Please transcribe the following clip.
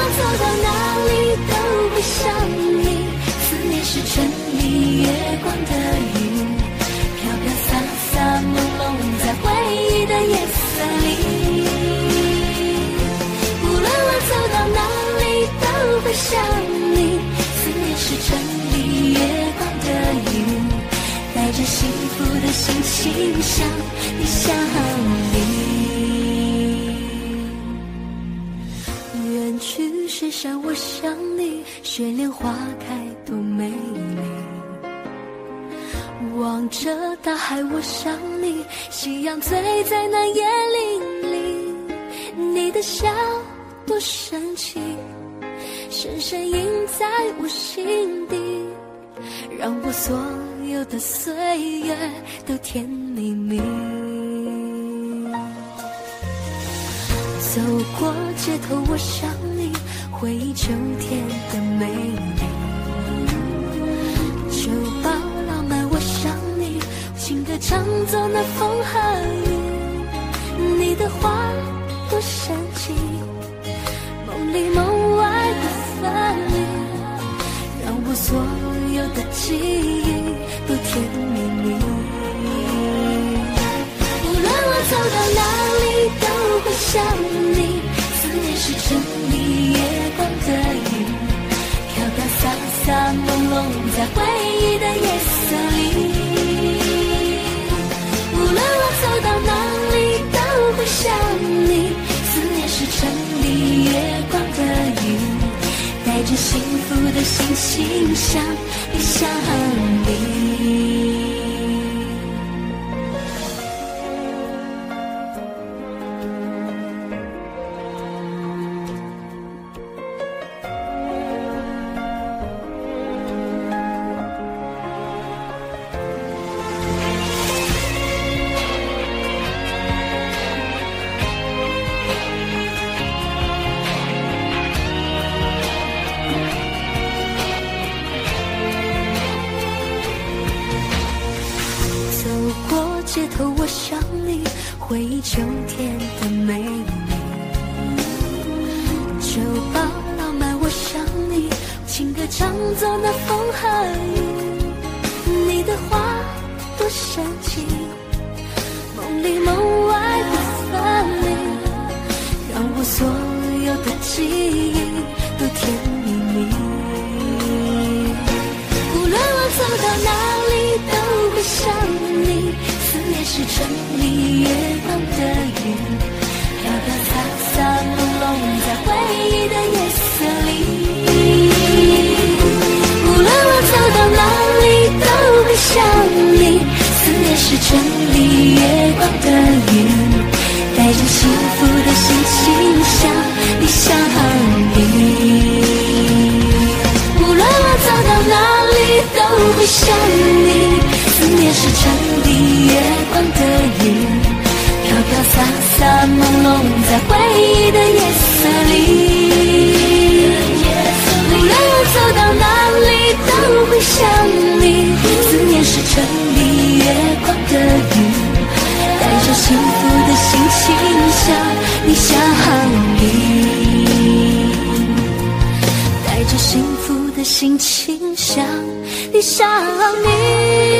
走到哪里都会想你，思念是城里月光的云，飘飘洒洒朦胧在回忆的夜色里。无论我走到哪里都会想你，思念是城里月光的云，带着幸福的心情想你想你。远去山上我想你，雪莲花开多美丽。望着大海我想你，夕阳醉在那椰林里。你的笑多深情，深深印在我心底，让我所有的岁月都甜蜜蜜。走过街头我想你，回忆秋天的美丽。酒吧浪漫我想你，情歌唱奏那风和雨。你的话多深情，梦里梦外的分离，让我所有的记忆都甜蜜蜜。无论我走到哪里都会想你，思念是城里月光的云，飘飘洒洒朦胧在回忆的夜色里。无论我走到哪里都会想你，思念是城里月光的云，带着幸福的心情想你想你。街头我想你，回忆秋天的美丽。酒吧浪漫我想你，情歌唱奏那风和雨。你的话多深情，梦里梦外的分离，让我所有的记忆都甜蜜蜜。无论我走到哪里都会想你，思念是城里月光的云，飘飘洒洒朦胧在回忆的夜色里。无论我走到哪里都会想你，思念是城里月光的云，带着幸福的心情想你想你。无论我走到哪里都会想你，思念是城里月光的云，飘飘洒洒朦胧在回忆的夜色里。无论我走到哪里都会想你，思念是城里月光的云，带着幸福的心情想你想你，带着幸福的心情想你想你。